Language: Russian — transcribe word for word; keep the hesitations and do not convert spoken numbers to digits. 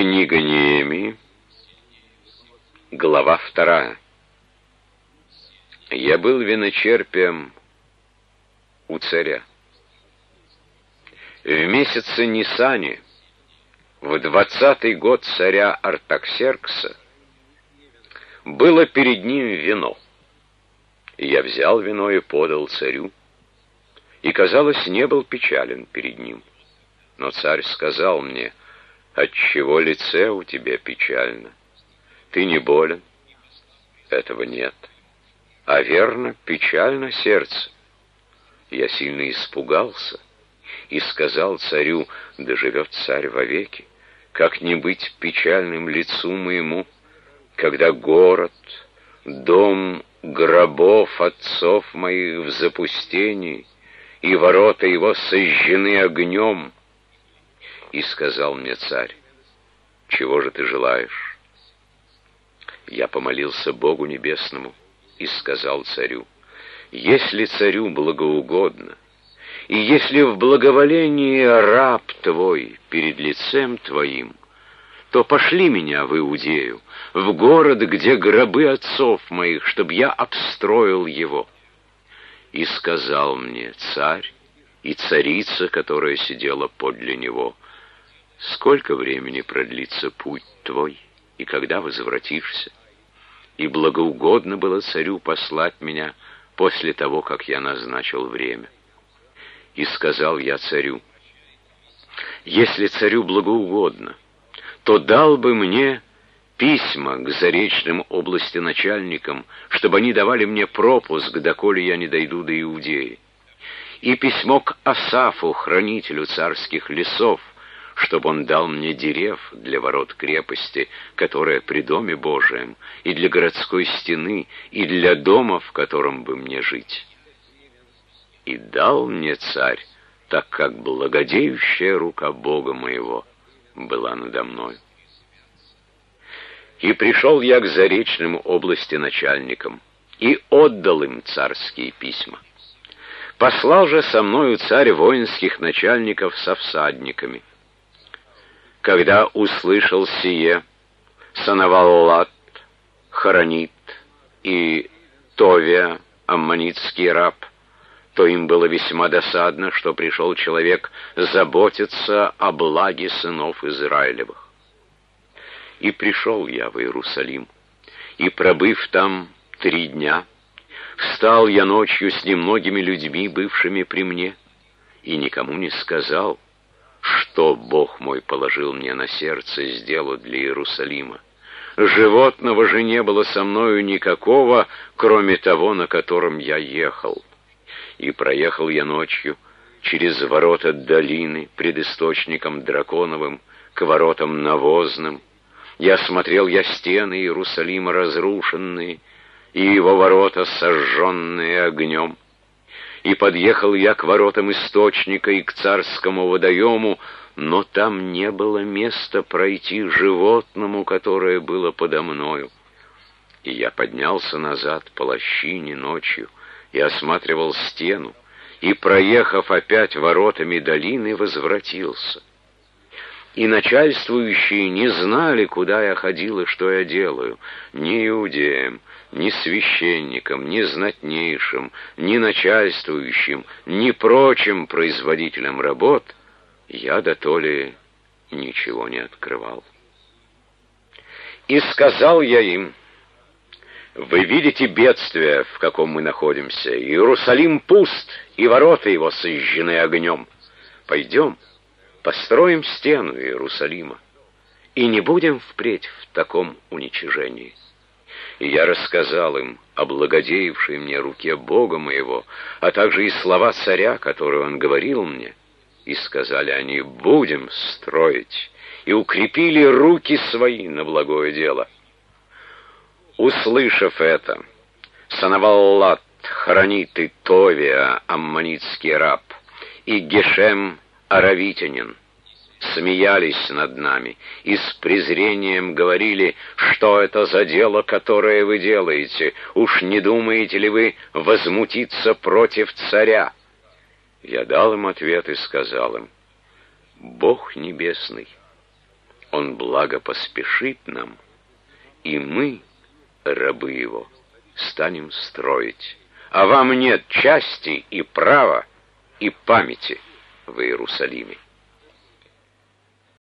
Книга Неемии, глава вторая. Я был виночерпием у царя. В месяце Нисане, в двадцатый год царя Артаксеркса, было перед ним вино. И я взял вино и подал царю, и, казалось, не был печален перед ним. Но царь сказал мне: «Отчего лице у тебя печально? Ты не болен?» Этого нет. А верно, печально сердце. Я сильно испугался и сказал царю: да живет царь вовеки, как не быть печальным лицу моему, когда город, дом гробов отцов моих в запустении, и ворота его сожжены огнем. И сказал мне царь: чего же ты желаешь? Я помолился Богу Небесному и сказал царю: если царю благоугодно, и если в благоволении раб твой перед лицем твоим, то пошли меня в Иудею, в город, где гробы отцов моих, чтобы я обстроил его. И сказал мне царь и царица, которая сидела подле него: сколько времени продлится путь твой, и когда возвратишься? И благоугодно было царю послать меня после того, как я назначил время. И сказал я царю: если царю благоугодно, то дал бы мне письма к заречным области начальникам, чтобы они давали мне пропуск, доколе я не дойду до Иудеи, и письмо к Асафу, хранителю царских лесов, чтобы он дал мне дерев для ворот крепости, которая при доме Божием, и для городской стены, и для дома, в котором бы мне жить. И дал мне царь, так как благодеющая рука Бога моего была надо мною. И пришел я к заречным области начальникам, и отдал им царские письма. Послал же со мною царь воинских начальников со всадниками. Когда услышал сие Санаваллат, Хоронит и Товия, аммонитский раб, то им было весьма досадно, что пришел человек заботиться о благе сынов Израилевых. И пришел я в Иерусалим, и, пробыв там три дня, встал я ночью с немногими людьми, бывшими при мне, и никому не сказал, что Бог мой положил мне на сердце сделать для Иерусалима. Животного же не было со мною никакого, кроме того, на котором я ехал. И проехал я ночью через ворота долины пред источником Драконовым к воротам Навозным. И осмотрел я стены Иерусалима разрушенные, и его ворота сожженные огнем. И подъехал я к воротам источника и к царскому водоему, но там не было места пройти животному, которое было подо мною. И я поднялся назад по лощине ночью и осматривал стену, и, проехав опять воротами долины, возвратился. И начальствующие не знали, куда я ходил и что я делаю, ни иудеям, ни священникам, ни знатнейшим, ни начальствующим, ни прочим производителям работ я дотоле ничего не открывал. И сказал я им: вы видите бедствие, в каком мы находимся. Иерусалим пуст, и ворота его сожжены огнем. Пойдем, построим стену Иерусалима, и не будем впредь в таком уничижении. И я рассказал им о благодеявшей мне руке Бога моего, а также и слова царя, которые он говорил мне. И сказали они: будем строить, и укрепили руки свои на благое дело. Услышав это, Санаваллат, Хоронит и Товия, аммонитский раб, и Гешем, аравитянин, смеялись над нами и с презрением говорили: что это за дело, которое вы делаете? Уж не думаете ли вы возмутиться против царя? Я дал им ответ и сказал им: Бог Небесный Он благо поспешит нам, и мы, рабы его, станем строить, а вам нет части и права и памяти в Иерусалиме.